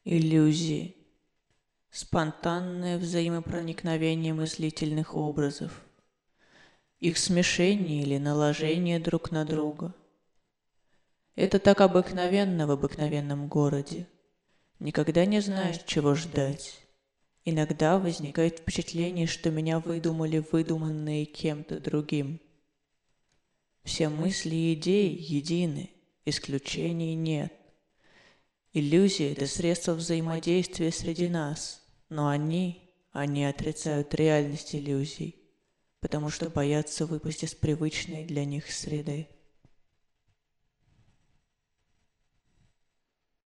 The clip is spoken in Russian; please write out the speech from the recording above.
Иллюзии. Спонтанное взаимопроникновение мыслительных образов. Их смешение или наложение друг на друга. Это так обыкновенно в обыкновенном городе. Никогда не знаешь, чего ждать. Иногда возникает впечатление, что меня выдумали выдуманные кем-то другим. Все мысли и идеи едины, исключений нет. Иллюзии — это средство взаимодействия среди нас, но они отрицают реальность иллюзий, потому что боятся выпасть из привычной для них среды.